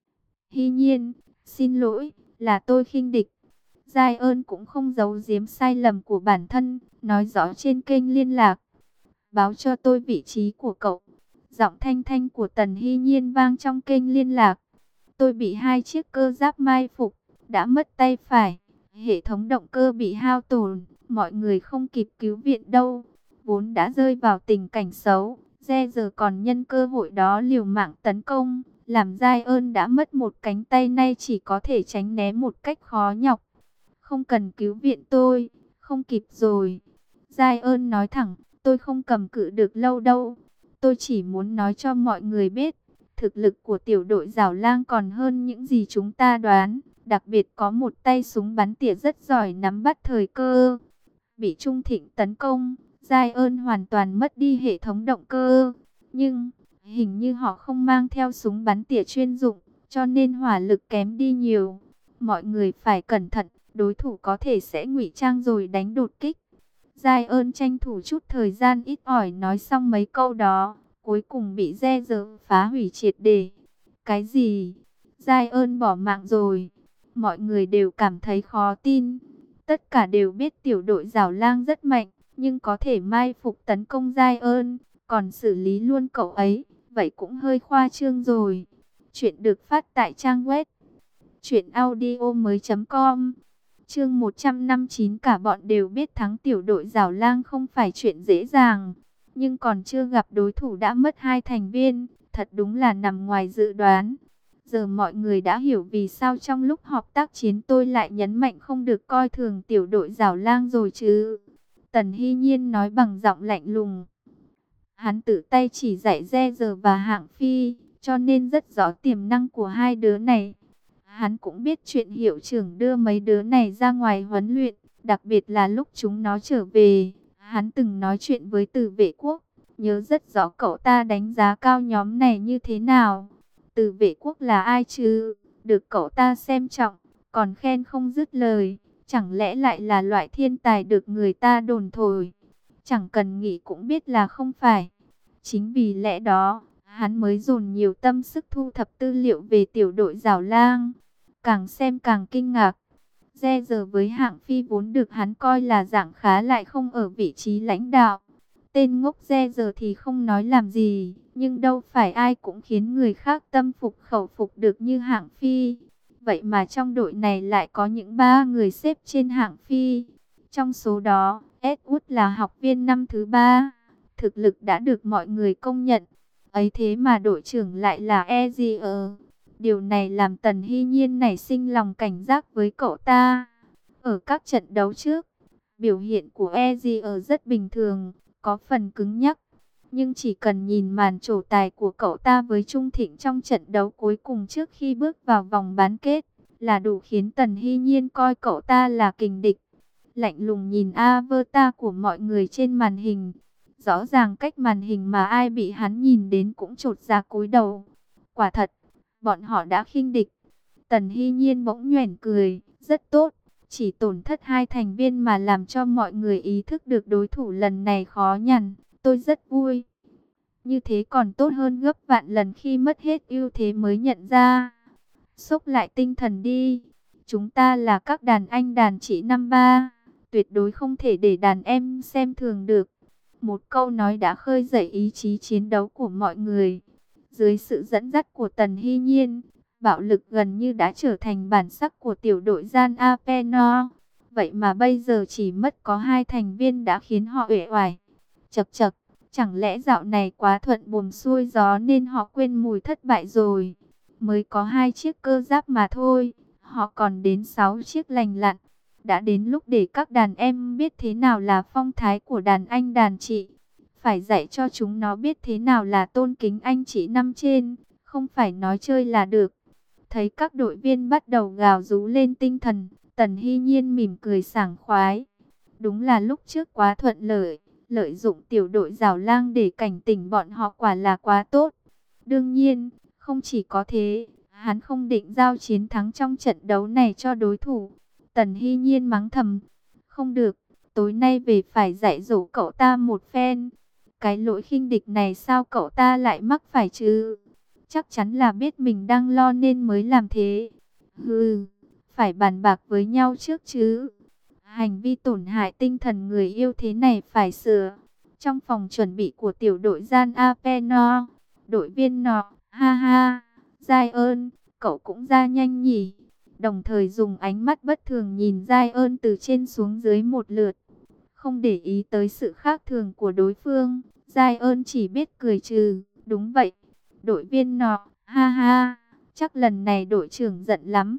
Hy Nhiên, xin lỗi, là tôi khinh địch. Giai ơn cũng không giấu giếm sai lầm của bản thân, nói rõ trên kênh liên lạc. Báo cho tôi vị trí của cậu. Giọng thanh thanh của Tần Hy Nhiên vang trong kênh liên lạc. Tôi bị 2 chiếc cơ giáp mai phục, đã mất tay phải. Hệ thống động cơ bị hao tổn, mọi người không kịp cứu viện đâu. Vốn đã rơi vào tình cảnh xấu, Re giờ còn nhân cơ hội đó liều mạng tấn công. Làm Giai ơn đã mất một cánh tay nay chỉ có thể tránh né một cách khó nhọc. Không cần cứu viện tôi, không kịp rồi. Giai ơn nói thẳng, tôi không cầm cự được lâu đâu. Tôi chỉ muốn nói cho mọi người biết, thực lực của tiểu đội Giảo Lang còn hơn những gì chúng ta đoán. Đặc biệt có một tay súng bắn tỉa rất giỏi nắm bắt thời cơ. Bị Trung Thịnh tấn công, Giai ơn hoàn toàn mất đi hệ thống động cơ. Nhưng, hình như họ không mang theo súng bắn tỉa chuyên dụng, cho nên hỏa lực kém đi nhiều. Mọi người phải cẩn thận, đối thủ có thể sẽ ngụy trang rồi đánh đột kích. Giai ơn tranh thủ chút thời gian ít ỏi nói xong mấy câu đó, cuối cùng bị re giờ phá hủy triệt để. Cái gì? Giai ơn bỏ mạng rồi? Mọi người đều cảm thấy khó tin. Tất cả đều biết tiểu đội Giảo Lang rất mạnh, nhưng có thể mai phục tấn công Giai ơn, còn xử lý luôn cậu ấy, vậy cũng hơi khoa trương rồi. Chuyện được phát tại trang web truyệnaudiomoi.com. Chương 159, cả bọn đều biết thắng tiểu đội Giảo Lang không phải chuyện dễ dàng, nhưng còn chưa gặp đối thủ đã mất 2 thành viên, thật đúng là nằm ngoài dự đoán. Giờ mọi người đã hiểu vì sao trong lúc họp tác chiến tôi lại nhấn mạnh không được coi thường tiểu đội Giảo Lang rồi chứ. Tần Hy Nhiên nói bằng giọng lạnh lùng. Hắn tự tay chỉ dạy Re Giờ và Hạng Phi, cho nên rất rõ tiềm năng của hai đứa này. Hắn cũng biết chuyện hiệu trưởng đưa mấy đứa này ra ngoài huấn luyện, đặc biệt là lúc chúng nó trở về. Hắn từng nói chuyện với Từ Vệ Quốc, nhớ rất rõ cậu ta đánh giá cao nhóm này như thế nào. Từ Vệ Quốc là ai chứ? Được cậu ta xem trọng, còn khen không dứt lời. Chẳng lẽ lại là loại thiên tài được người ta đồn thổi? Chẳng cần nghĩ cũng biết là không phải. Chính vì lẽ đó, hắn mới dồn nhiều tâm sức thu thập tư liệu về tiểu đội Giảo Lang. Càng xem càng kinh ngạc. Re Giờ với Hạng Phi vốn được hắn coi là dạng khá lại không ở vị trí lãnh đạo. Tên ngốc Re Giờ thì không nói làm gì, nhưng đâu phải ai cũng khiến người khác tâm phục khẩu phục được như Hạng Phi. Vậy mà trong đội này lại có những 3 người xếp trên Hạng Phi. Trong số đó, Edward là học viên năm thứ 3, thực lực đã được mọi người công nhận. Ấy thế mà đội trưởng lại là Ezier. Điều này làm Tần Hy Nhiên nảy sinh lòng cảnh giác với cậu ta. Ở các trận đấu trước, biểu hiện của Ezier rất bình thường, có phần cứng nhắc. Nhưng chỉ cần nhìn màn trổ tài của cậu ta với Trung Thịnh trong trận đấu cuối cùng trước khi bước vào vòng bán kết, là đủ khiến Tần Hy Nhiên coi cậu ta là kình địch. Lạnh lùng nhìn avatar của mọi người trên màn hình. Rõ ràng cách màn hình mà ai bị hắn nhìn đến cũng chột dạ cúi đầu. Quả thật, bọn họ đã khinh địch. Tần Hy Nhiên bỗng nhoẻn cười, rất tốt. Chỉ tổn thất 2 thành viên mà làm cho mọi người ý thức được đối thủ lần này khó nhằn. Tôi rất vui. Như thế còn tốt hơn gấp vạn lần khi mất hết ưu thế mới nhận ra. Xốc lại tinh thần đi. Chúng ta là các đàn anh đàn chị năm ba. Tuyệt đối không thể để đàn em xem thường được. Một câu nói đã khơi dậy ý chí chiến đấu của mọi người. Dưới sự dẫn dắt của Tần Hy Nhiên, bạo lực gần như đã trở thành bản sắc của tiểu đội Gian Apeno. Vậy mà bây giờ chỉ mất có 2 thành viên đã khiến họ uể oải. Chậc chậc, chẳng lẽ dạo này quá thuận buồm xuôi gió nên họ quên mùi thất bại rồi. Mới có 2 chiếc cơ giáp mà thôi, họ còn đến 6 chiếc lành lặn. Đã đến lúc để các đàn em biết thế nào là phong thái của đàn anh đàn chị. Phải dạy cho chúng nó biết thế nào là tôn kính anh chị năm trên, không phải nói chơi là được. Thấy các đội viên bắt đầu gào rú lên tinh thần, Tần Hy Nhiên mỉm cười sảng khoái. Đúng là lúc trước quá thuận lợi, lợi dụng tiểu đội Giảo Lang để cảnh tỉnh bọn họ quả là quá tốt. Đương nhiên, không chỉ có thế, hắn không định giao chiến thắng trong trận đấu này cho đối thủ. Tần Hy Nhiên mắng thầm, không được, tối nay về phải dạy dỗ cậu ta một phen. Cái lỗi khinh địch này sao cậu ta lại mắc phải chứ? Chắc chắn là biết mình đang lo nên mới làm thế. Hừ, phải bàn bạc với nhau trước chứ. Hành vi tổn hại tinh thần người yêu thế này phải sửa. Trong phòng chuẩn bị của tiểu đội Gian Apeno, đội viên nọ, ha ha, Giai ơn, cậu cũng ra nhanh nhỉ. Đồng thời dùng ánh mắt bất thường nhìn Giai ơn từ trên xuống dưới một lượt. Không để ý tới sự khác thường của đối phương, Giai ơn chỉ biết cười trừ. Đúng vậy, đội viên nọ, ha ha, chắc lần này đội trưởng giận lắm.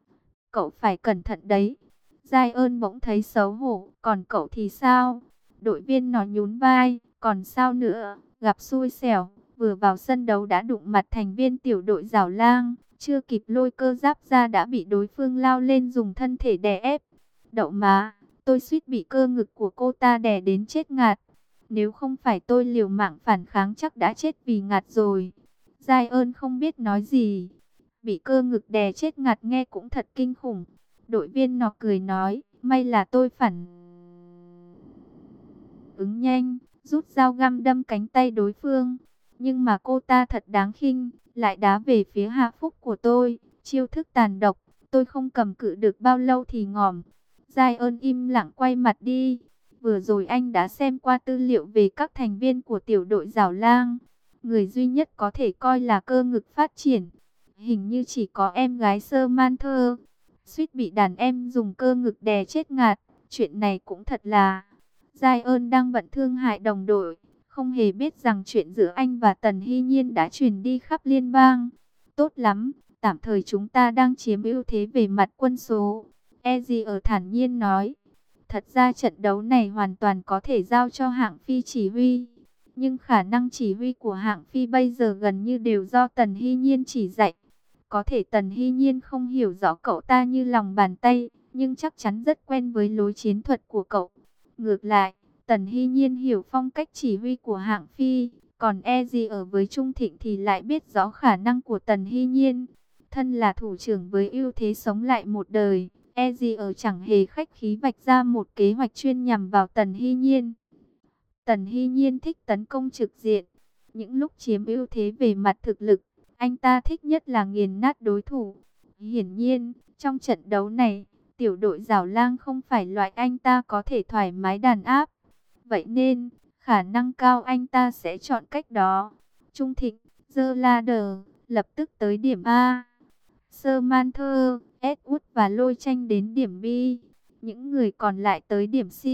Cậu phải cẩn thận đấy. Giai ơn bỗng thấy xấu hổ, còn cậu thì sao? Đội viên nó nhún vai, còn sao nữa, gặp xui xẻo, vừa vào sân đấu đã đụng mặt thành viên tiểu đội Giảo Lang, chưa kịp lôi cơ giáp ra đã bị đối phương lao lên dùng thân thể đè ép. Đậu má, tôi suýt bị cơ ngực của cô ta đè đến chết ngạt. Nếu không phải tôi liều mạng phản kháng chắc đã chết vì ngạt rồi. Giai ơn không biết nói gì. Bị cơ ngực đè chết ngạt nghe cũng thật kinh khủng. Đội viên nó cười nói, may là tôi phản ứng nhanh, rút dao găm đâm cánh tay đối phương. Nhưng mà cô ta thật đáng khinh, lại đá về phía hạ phúc của tôi. Chiêu thức tàn độc, tôi không cầm cự được bao lâu thì ngỏm. Giai ơn im lặng quay mặt đi. Vừa rồi anh đã xem qua tư liệu về các thành viên của tiểu đội Giảo Lang. Người duy nhất có thể coi là cơ ngực phát triển. Hình như chỉ có em gái Samantha. Suýt bị đàn em dùng cơ ngực đè chết ngạt. Chuyện này cũng thật là... Giai ơn đang bận thương hại đồng đội. Không hề biết rằng chuyện giữa anh và Tần Hy Nhiên đã truyền đi khắp liên bang. Tốt lắm, tạm thời chúng ta đang chiếm ưu thế về mặt quân số. Ezzy ở thản nhiên nói. Thật ra trận đấu này hoàn toàn có thể giao cho Hạng Phi chỉ huy. Nhưng khả năng chỉ huy của Hạng Phi bây giờ gần như đều do Tần Hy Nhiên chỉ dạy. Có thể Tần Hy Nhiên không hiểu rõ cậu ta như lòng bàn tay, nhưng chắc chắn rất quen với lối chiến thuật của cậu. Ngược lại, Tần Hy Nhiên hiểu phong cách chỉ huy của Hạng Phi, còn Ezzy ở với Trung Thịnh thì lại biết rõ khả năng của Tần Hy Nhiên. Thân là thủ trưởng với ưu thế sống lại một đời, Ezzy ở chẳng hề khách khí vạch ra một kế hoạch chuyên nhằm vào Tần Hy Nhiên. Tần Hy Nhiên thích tấn công trực diện. Những lúc chiếm ưu thế về mặt thực lực, anh ta thích nhất là nghiền nát đối thủ. Hiển nhiên, trong trận đấu này, tiểu đội Giảo Lang không phải loại anh ta có thể thoải mái đàn áp. Vậy nên, khả năng cao anh ta sẽ chọn cách đó. Trung Thịnh, giơ ladder, lập tức tới điểm A. Samantha, Edward và Lôi Tranh đến điểm B. Những người còn lại tới điểm C.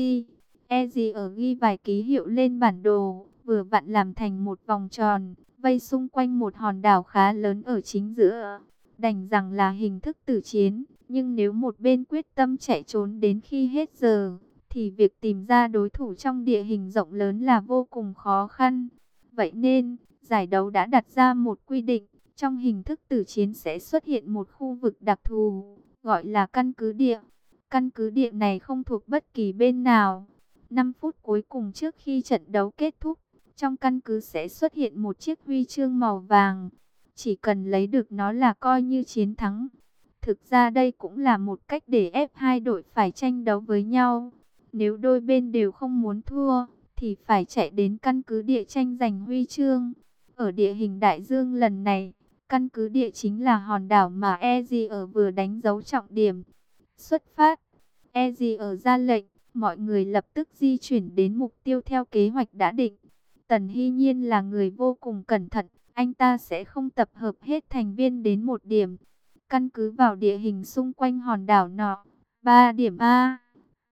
Ezzy ở ghi vài ký hiệu lên bản đồ, vừa vặn làm thành một vòng tròn, vây xung quanh một hòn đảo khá lớn ở chính giữa. Đành rằng là hình thức tử chiến, nhưng nếu một bên quyết tâm chạy trốn đến khi hết giờ, thì việc tìm ra đối thủ trong địa hình rộng lớn là vô cùng khó khăn. Vậy nên, giải đấu đã đặt ra một quy định, trong hình thức tử chiến sẽ xuất hiện một khu vực đặc thù, gọi là căn cứ địa. Căn cứ địa này không thuộc bất kỳ bên nào. 5 phút cuối cùng trước khi trận đấu kết thúc, trong căn cứ sẽ xuất hiện một chiếc huy chương màu vàng. Chỉ cần lấy được nó là coi như chiến thắng. Thực ra đây cũng là một cách để ép hai đội phải tranh đấu với nhau. Nếu đôi bên đều không muốn thua, thì phải chạy đến căn cứ địa tranh giành huy chương. Ở địa hình đại dương lần này, căn cứ địa chính là hòn đảo mà Ezzy ở vừa đánh dấu trọng điểm. Xuất phát, Ezzy ở ra lệnh, mọi người lập tức di chuyển đến mục tiêu theo kế hoạch đã định. Tần Hy Nhiên là người vô cùng cẩn thận, anh ta sẽ không tập hợp hết thành viên đến một điểm. Căn cứ vào địa hình xung quanh hòn đảo nọ, 3 điểm A, B,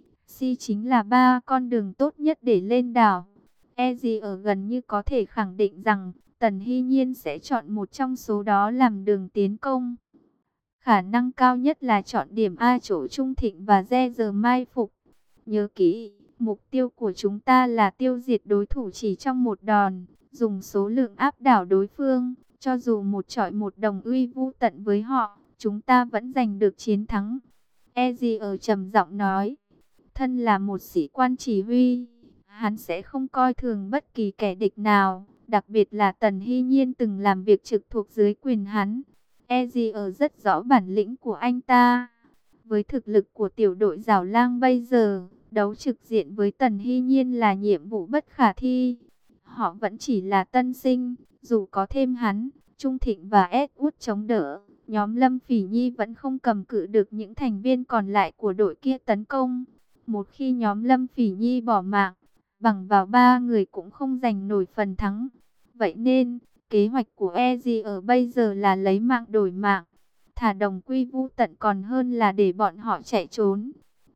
C chính là 3 con đường tốt nhất để lên đảo. Ezzy ở gần như có thể khẳng định rằng Tần Hy Nhiên sẽ chọn một trong số đó làm đường tiến công. Khả năng cao nhất là chọn điểm A chỗ Trung Thịnh và Re giờ mai phục. Nhớ kỹ, mục tiêu của chúng ta là tiêu diệt đối thủ chỉ trong một đòn, dùng số lượng áp đảo đối phương. Cho dù một chọi một đồng uy vu tận với họ, chúng ta vẫn giành được chiến thắng. Ezzy ở trầm giọng nói, thân là một sĩ quan chỉ huy, hắn sẽ không coi thường bất kỳ kẻ địch nào, đặc biệt là Tần Hy Nhiên từng làm việc trực thuộc dưới quyền hắn. Ezzy ở rất rõ bản lĩnh của anh ta. Với thực lực của tiểu đội Giảo Lang bây giờ, đấu trực diện với Tần Hy Nhiên là nhiệm vụ bất khả thi. Họ vẫn chỉ là tân sinh, dù có thêm hắn, Trung Thịnh và Edward chống đỡ, nhóm Lâm Phỉ Nhi vẫn không cầm cự được những thành viên còn lại của đội kia tấn công. Một khi nhóm Lâm Phỉ Nhi bỏ mạng, bằng vào 3 người cũng không giành nổi phần thắng. Vậy nên, kế hoạch của Ezzy ở bây giờ là lấy mạng đổi mạng. Thả đồng quy vu tận còn hơn là để bọn họ chạy trốn.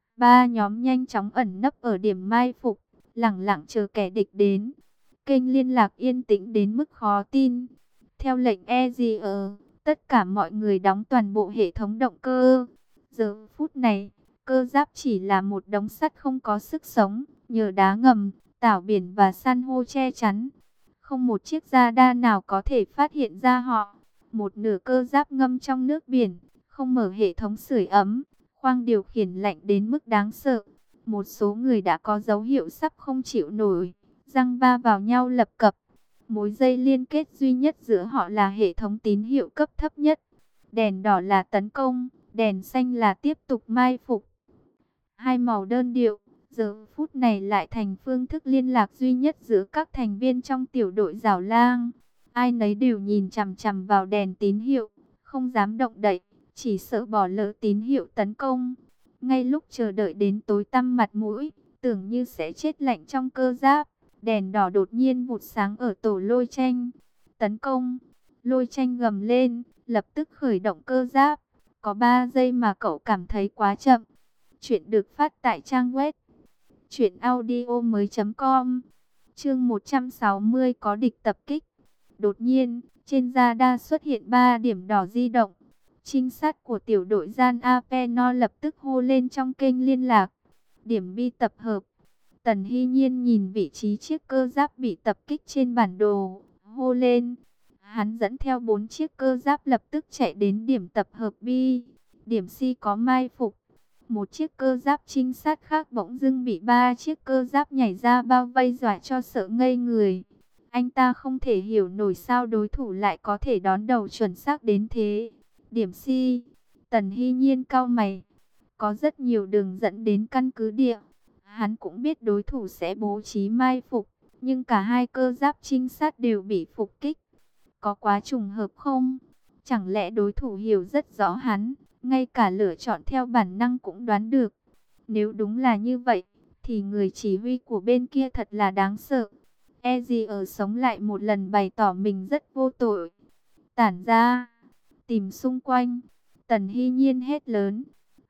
3 nhóm nhanh chóng ẩn nấp ở điểm mai phục, lẳng lặng chờ kẻ địch đến. Kênh liên lạc yên tĩnh đến mức khó tin. Theo lệnh Ezzy ở, tất cả mọi người đóng toàn bộ hệ thống động cơ. Giờ phút này, cơ giáp chỉ là một đống sắt không có sức sống, nhờ đá ngầm, tảo biển và san hô che chắn. Không một chiếc radar nào có thể phát hiện ra họ. Một nửa cơ giáp ngâm trong nước biển, không mở hệ thống sưởi ấm, khoang điều khiển lạnh đến mức đáng sợ. Một số người đã có dấu hiệu sắp không chịu nổi, răng va vào nhau lập cập. Mối dây liên kết duy nhất giữa họ là hệ thống tín hiệu cấp thấp nhất. Đèn đỏ là tấn công, đèn xanh là tiếp tục mai phục. Hai màu đơn điệu, giờ phút này lại thành phương thức liên lạc duy nhất giữa các thành viên trong tiểu đội Giảo Lang. Ai nấy đều nhìn chằm chằm vào đèn tín hiệu, không dám động đậy, chỉ sợ bỏ lỡ tín hiệu tấn công. Ngay lúc chờ đợi đến tối tăm mặt mũi, tưởng như sẽ chết lạnh trong cơ giáp, đèn đỏ đột nhiên vụt sáng ở tổ Lôi Tranh. Tấn công! Lôi Tranh gầm lên, lập tức khởi động cơ giáp. Có 3 giây mà cậu cảm thấy quá chậm. Chuyện được phát tại trang web truyệnaudiomoi.com. Chương 160 có địch tập kích. Đột nhiên, trên radar xuất hiện 3 điểm đỏ di động. Trinh sát của tiểu đội Gian Apeno lập tức hô lên trong kênh liên lạc. Điểm bi tập hợp. Tần Hy Nhiên nhìn vị trí chiếc cơ giáp bị tập kích trên bản đồ, hô lên. Hắn dẫn theo 4 chiếc cơ giáp lập tức chạy đến điểm tập hợp B. Điểm C có mai phục. Một chiếc cơ giáp trinh sát khác bỗng dưng bị 3 chiếc cơ giáp nhảy ra bao vây dọa cho sợ ngây người. Anh ta không thể hiểu nổi sao đối thủ lại có thể đón đầu chuẩn xác đến thế. Điểm C. Tần Hy Nhiên cau mày. Có rất nhiều đường dẫn đến căn cứ địa. Hắn cũng biết đối thủ sẽ bố trí mai phục, nhưng cả hai cơ giáp trinh sát đều bị phục kích. Có quá trùng hợp không? Chẳng lẽ đối thủ hiểu rất rõ hắn, ngay cả lựa chọn theo bản năng cũng đoán được. Nếu đúng là như vậy, thì người chỉ huy của bên kia thật là đáng sợ. Ezier sống lại một lần bày tỏ mình rất vô tội. Tản ra, tìm xung quanh. Tần Hy Nhiên hét lớn.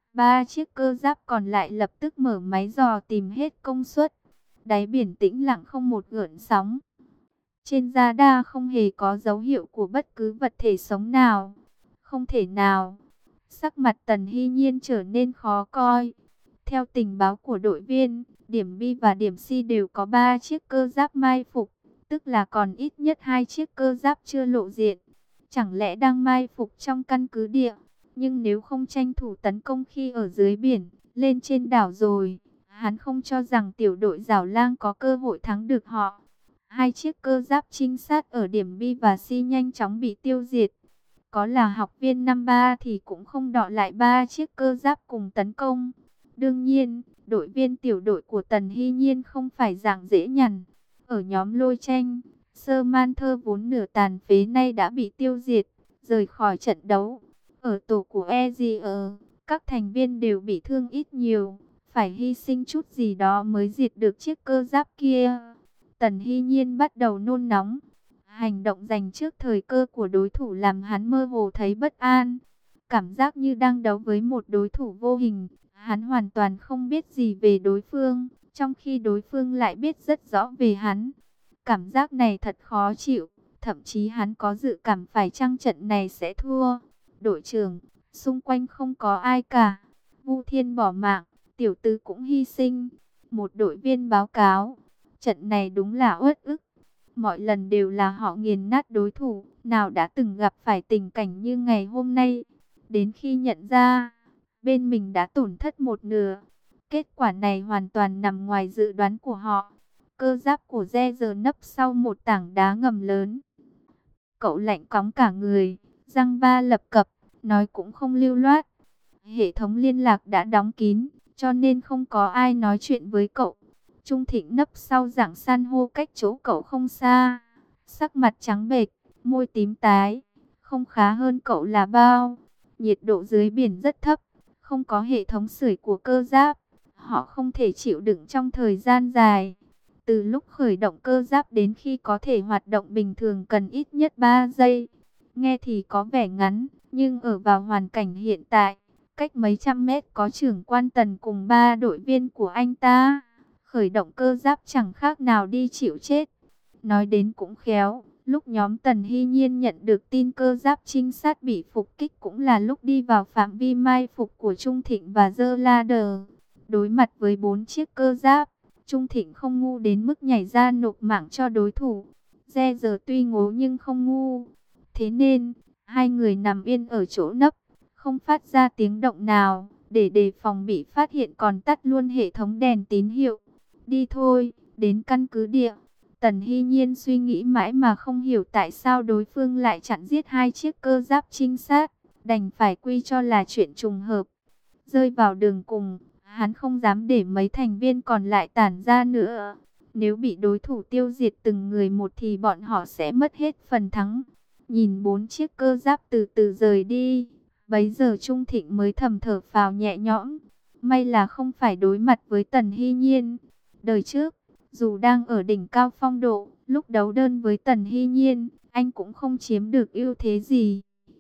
3 chiếc cơ giáp còn lại lập tức mở máy dò tìm hết công suất. Đáy biển tĩnh lặng không một gợn sóng. Trên radar không hề có dấu hiệu của bất cứ vật thể sống nào. Không thể nào. Sắc mặt Tần Hy Nhiên trở nên khó coi. Theo tình báo của đội viên, điểm B và điểm C đều có 3 chiếc cơ giáp mai phục, tức là còn ít nhất 2 chiếc cơ giáp chưa lộ diện. Chẳng lẽ đang mai phục trong căn cứ địa? Nhưng nếu không tranh thủ tấn công khi ở dưới biển, lên trên đảo rồi, hắn không cho rằng tiểu đội Giảo Lang có cơ hội thắng được họ. 2 chiếc cơ giáp trinh sát ở điểm B và C nhanh chóng bị tiêu diệt. Có là học viên năm 3 thì cũng không đọ lại 3 chiếc cơ giáp cùng tấn công. Đương nhiên, đội viên tiểu đội của Tần Hy Nhiên không phải dạng dễ nhằn. Ở nhóm Lôi Tranh, Sơ Man Thơ vốn nửa tàn phế nay đã bị tiêu diệt, rời khỏi trận đấu. Ở tổ của Ezier, các thành viên đều bị thương ít nhiều, phải hy sinh chút gì đó mới diệt được chiếc cơ giáp kia. Tần Hy Nhiên bắt đầu nôn nóng. Hành động giành trước thời cơ của đối thủ làm hắn mơ hồ thấy bất an. Cảm giác như đang đấu với một đối thủ vô hình. Hắn hoàn toàn không biết gì về đối phương, trong khi đối phương lại biết rất rõ về hắn. Cảm giác này thật khó chịu, thậm chí hắn có dự cảm phải chăng trận này sẽ thua. Đội trưởng, xung quanh không có ai cả. Vu Thiên bỏ mạng, tiểu tứ cũng hy sinh. Một đội viên báo cáo, trận này đúng là uất ức. Mọi lần đều là họ nghiền nát đối thủ, nào đã từng gặp phải tình cảnh như ngày hôm nay. Đến khi nhận ra, bên mình đã tổn thất một nửa. Kết quả này hoàn toàn nằm ngoài dự đoán của họ. Cơ giáp của Ze nấp sau một tảng đá ngầm lớn. Cậu lạnh cóng cả người, răng ba lập cập, nói cũng không lưu loát. Hệ thống liên lạc đã đóng kín, cho nên không có ai nói chuyện với cậu. Trung Thịnh nấp sau dạng san hô cách chỗ cậu không xa. Sắc mặt trắng bệch, môi tím tái, không khá hơn cậu là bao. Nhiệt độ dưới biển rất thấp, không có hệ thống sưởi của cơ giáp. Họ không thể chịu đựng trong thời gian dài. Từ lúc khởi động cơ giáp đến khi có thể hoạt động bình thường cần ít nhất 3 giây. Nghe thì có vẻ ngắn, nhưng ở vào hoàn cảnh hiện tại, cách mấy trăm mét có trưởng quan Tần cùng 3 đội viên của anh ta. Khởi động cơ giáp chẳng khác nào đi chịu chết. Nói đến cũng khéo, lúc nhóm Tần Hy Nhiên nhận được tin cơ giáp trinh sát bị phục kích cũng là lúc đi vào phạm vi mai phục của Trung Thịnh và Dơ La Đờ. Đối mặt với 4 chiếc cơ giáp, Trung Thịnh không ngu đến mức nhảy ra nộp mạng cho đối thủ. Dê giờ tuy ngố nhưng không ngu. Thế nên, hai người nằm yên ở chỗ nấp, không phát ra tiếng động nào, để đề phòng bị phát hiện còn tắt luôn hệ thống đèn tín hiệu. Đi thôi, đến căn cứ địa. Tần Hy Nhiên suy nghĩ mãi mà không hiểu tại sao đối phương lại chặn giết 2 chiếc cơ giáp trinh sát, đành phải quy cho là chuyện trùng hợp. Rơi vào đường cùng, Hắn không dám để mấy thành viên còn lại tản ra nữa. Nếu bị đối thủ tiêu diệt từng người một thì bọn họ sẽ mất hết phần thắng. Nhìn 4 chiếc cơ giáp từ từ rời đi, bấy giờ Trung Thịnh mới thầm thở phào nhẹ nhõm. May là không phải đối mặt với Tần Hy Nhiên. Đời trước, dù đang ở đỉnh cao phong độ, lúc đấu đơn với Tần Hy Nhiên, anh cũng không chiếm được ưu thế gì.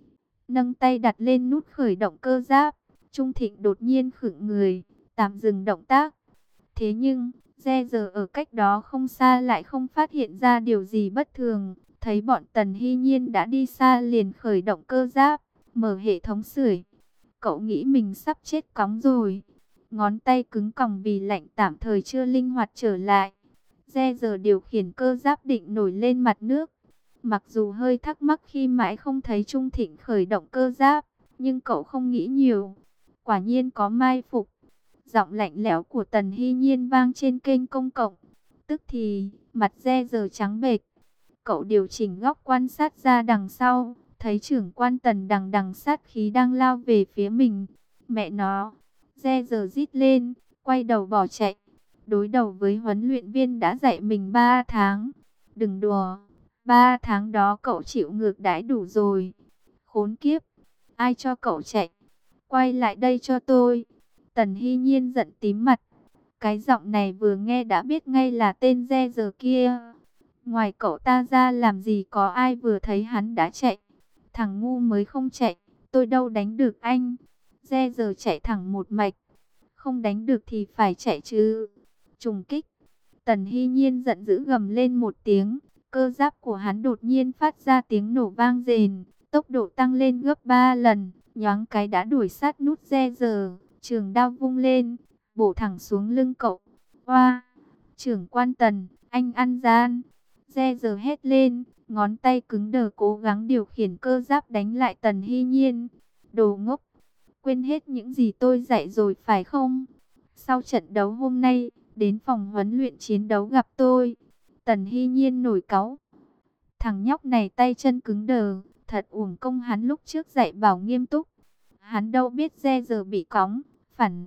Nâng tay đặt lên nút khởi động cơ giáp, Trung Thịnh đột nhiên khựng người, tạm dừng động tác. Thế nhưng, Re giờ ở cách đó không xa lại không phát hiện ra điều gì bất thường. Thấy bọn Tần Hy Nhiên đã đi xa liền khởi động cơ giáp, mở hệ thống sưởi. Cậu nghĩ mình sắp chết cóng rồi. Ngón tay cứng còng vì lạnh tạm thời chưa linh hoạt trở lại. Re giờ điều khiển cơ giáp định nổi lên mặt nước. Mặc dù hơi thắc mắc khi mãi không thấy Trung Thịnh khởi động cơ giáp, nhưng cậu không nghĩ nhiều. Quả nhiên có mai phục. Giọng lạnh lẽo của Tần Hy Nhiên vang trên kênh công cộng. Tức thì, mặt Re giờ trắng bệch. Cậu điều chỉnh góc quan sát ra đằng sau, thấy trưởng quan Tần đằng đằng sát khí đang lao về phía mình. Mẹ nó, Re giờ rít lên, quay đầu bỏ chạy. Đối đầu với huấn luyện viên đã dạy mình 3 tháng. Đừng đùa, 3 tháng đó cậu chịu ngược đãi đủ rồi. Khốn kiếp, ai cho cậu chạy? Quay lại đây cho tôi. Tần Hy Nhiên giận tím mặt. Cái giọng này vừa nghe đã biết ngay là tên Re giờ kia. Ngoài cậu ta ra làm gì có ai vừa thấy hắn đã chạy. Thằng ngu mới không chạy, tôi đâu đánh được anh. Re giờ chạy thẳng một mạch. Không đánh được thì phải chạy chứ. Trùng kích. Tần Hy Nhiên giận dữ gầm lên một tiếng. Cơ giáp của hắn đột nhiên phát ra tiếng nổ vang rền. Tốc độ tăng lên gấp 3 lần. Nhoáng cái đã đuổi sát nút Re giờ. Trường đao vung lên, bổ thẳng xuống lưng cậu. Oa, trưởng quan Tần, anh ăn gian. Re giờ hét lên, ngón tay cứng đờ cố gắng điều khiển cơ giáp đánh lại Tần Hy Nhiên. Đồ ngốc, quên hết những gì tôi dạy rồi phải không? Sau trận đấu hôm nay, đến phòng huấn luyện chiến đấu gặp tôi. Tần Hy Nhiên nổi cáu. Thằng nhóc này tay chân cứng đờ, thật uổng công hắn lúc trước dạy bảo nghiêm túc. Hắn đâu biết Re giờ bị cóng, phản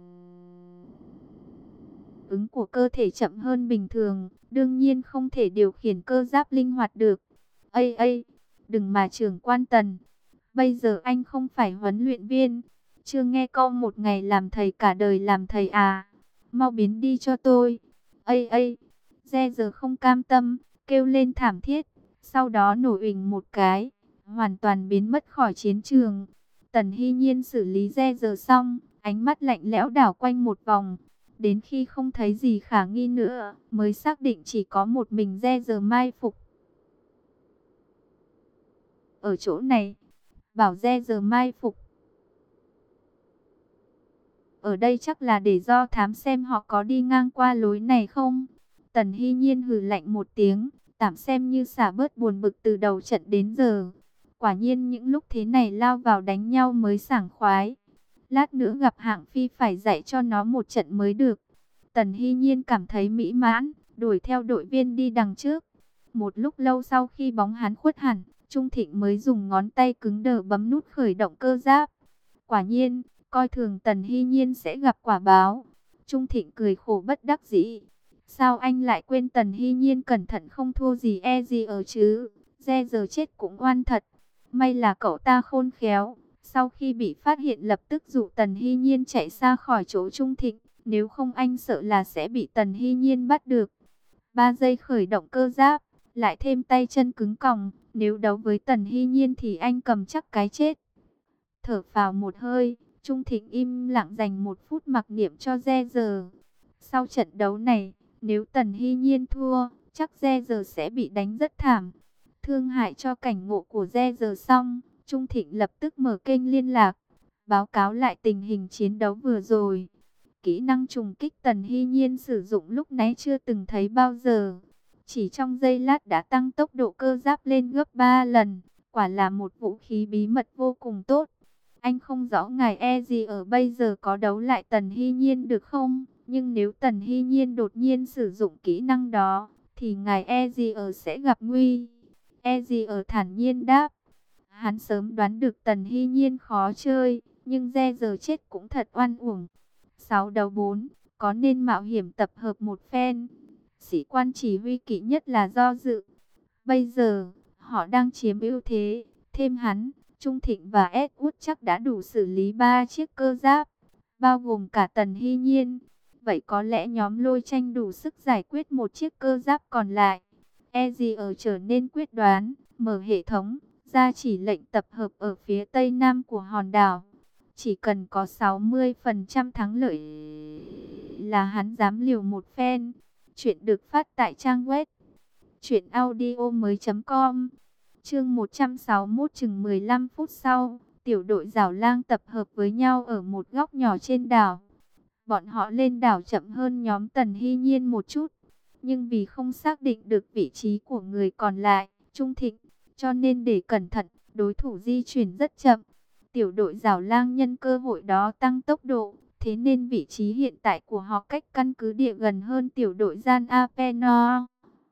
ứng của cơ thể chậm hơn bình thường, đương nhiên không thể điều khiển cơ giáp linh hoạt được. Ây, đừng mà trưởng quan Tần, bây giờ anh không phải huấn luyện viên, chưa nghe câu một ngày làm thầy cả đời làm thầy à, mau biến đi cho tôi. Ây, Re giờ không cam tâm, kêu lên thảm thiết, sau đó nổ uỳnh một cái, hoàn toàn biến mất khỏi chiến trường. Tần Hy Nhiên xử lý Re giờ xong, ánh mắt lạnh lẽo đảo quanh một vòng. Đến khi không thấy gì khả nghi nữa, mới xác định chỉ có một mình Re giờ mai phục. Ở chỗ này, bảo Re giờ mai phục. Ở đây chắc là để do thám xem họ có đi ngang qua lối này không? Tần Hy Nhiên hừ lạnh một tiếng, tạm xem như xả bớt buồn bực từ đầu trận đến giờ. Quả nhiên những lúc thế này lao vào đánh nhau mới sảng khoái. Lát nữa gặp Hạng Phi phải dạy cho nó một trận mới được. Tần Hy Nhiên cảm thấy mỹ mãn, đuổi theo đội viên đi đằng trước. Một lúc lâu sau khi bóng hắn khuất hẳn, Trung Thịnh mới dùng ngón tay cứng đờ bấm nút khởi động cơ giáp. Quả nhiên, coi thường Tần Hy Nhiên sẽ gặp quả báo. Trung Thịnh cười khổ bất đắc dĩ. Sao anh lại quên Tần Hy Nhiên cẩn thận không thua gì gì ở chứ? Re giờ chết cũng oan thật. May là cậu ta khôn khéo. Sau khi bị phát hiện lập tức dụ Tần Hy Nhiên chạy xa khỏi chỗ Trung Thịnh. Nếu không anh sợ là sẽ bị Tần Hy Nhiên bắt được. 3 giây khởi động cơ giáp, lại thêm tay chân cứng còng. Nếu đấu với Tần Hy Nhiên thì anh cầm chắc cái chết. Thở phào một hơi, Trung Thịnh im lặng dành 1 phút mặc niệm cho Re giờ. Sau trận đấu này, nếu Tần Hy Nhiên thua, chắc Re giờ sẽ bị đánh rất thảm. Thương hại cho cảnh ngộ của Re giờ xong, Trung Thịnh lập tức mở kênh liên lạc, báo cáo lại tình hình chiến đấu vừa rồi. Kỹ năng trùng kích Tần Hy Nhiên sử dụng lúc nãy chưa từng thấy bao giờ. Chỉ trong giây lát đã tăng tốc độ cơ giáp lên gấp 3 lần. Quả là một vũ khí bí mật vô cùng tốt. Anh không rõ ngài gì ở bây giờ có đấu lại Tần Hy Nhiên được không? Nhưng nếu Tần Hy Nhiên đột nhiên sử dụng kỹ năng đó, thì ngài gì ở sẽ gặp nguy. Gì ở thản nhiên đáp. Hắn sớm đoán được Tần Hy Nhiên khó chơi, nhưng Re giờ chết cũng thật oan uổng. 6 đấu 4, có nên mạo hiểm tập hợp một phen? Sĩ quan chỉ huy kỵ nhất là do dự. Bây giờ, họ đang chiếm ưu thế, thêm hắn, Trung Thịnh và Edward chắc đã đủ xử lý 3 chiếc cơ giáp, bao gồm cả Tần Hy Nhiên. Vậy có lẽ nhóm Lôi Tranh đủ sức giải quyết một chiếc cơ giáp còn lại. Ezier trở nên quyết đoán, mở hệ thống, ra chỉ lệnh tập hợp ở phía tây nam của hòn đảo. Chỉ cần có 60% thắng lợi là hắn dám liều một phen. Chuyện được phát tại trang web truyệnaudiomoi.com. Chương 161. Chừng 15 phút sau, tiểu đội Giảo Lang tập hợp với nhau ở một góc nhỏ trên đảo. Bọn họ lên đảo chậm hơn nhóm Tần Hy Nhiên một chút, nhưng vì không xác định được vị trí của người còn lại, Trung Thịnh, cho nên để cẩn thận, đối thủ di chuyển rất chậm. Tiểu đội Giảo Lang nhân cơ hội đó tăng tốc độ, thế nên vị trí hiện tại của họ cách căn cứ địa gần hơn tiểu đội Gian Apenor.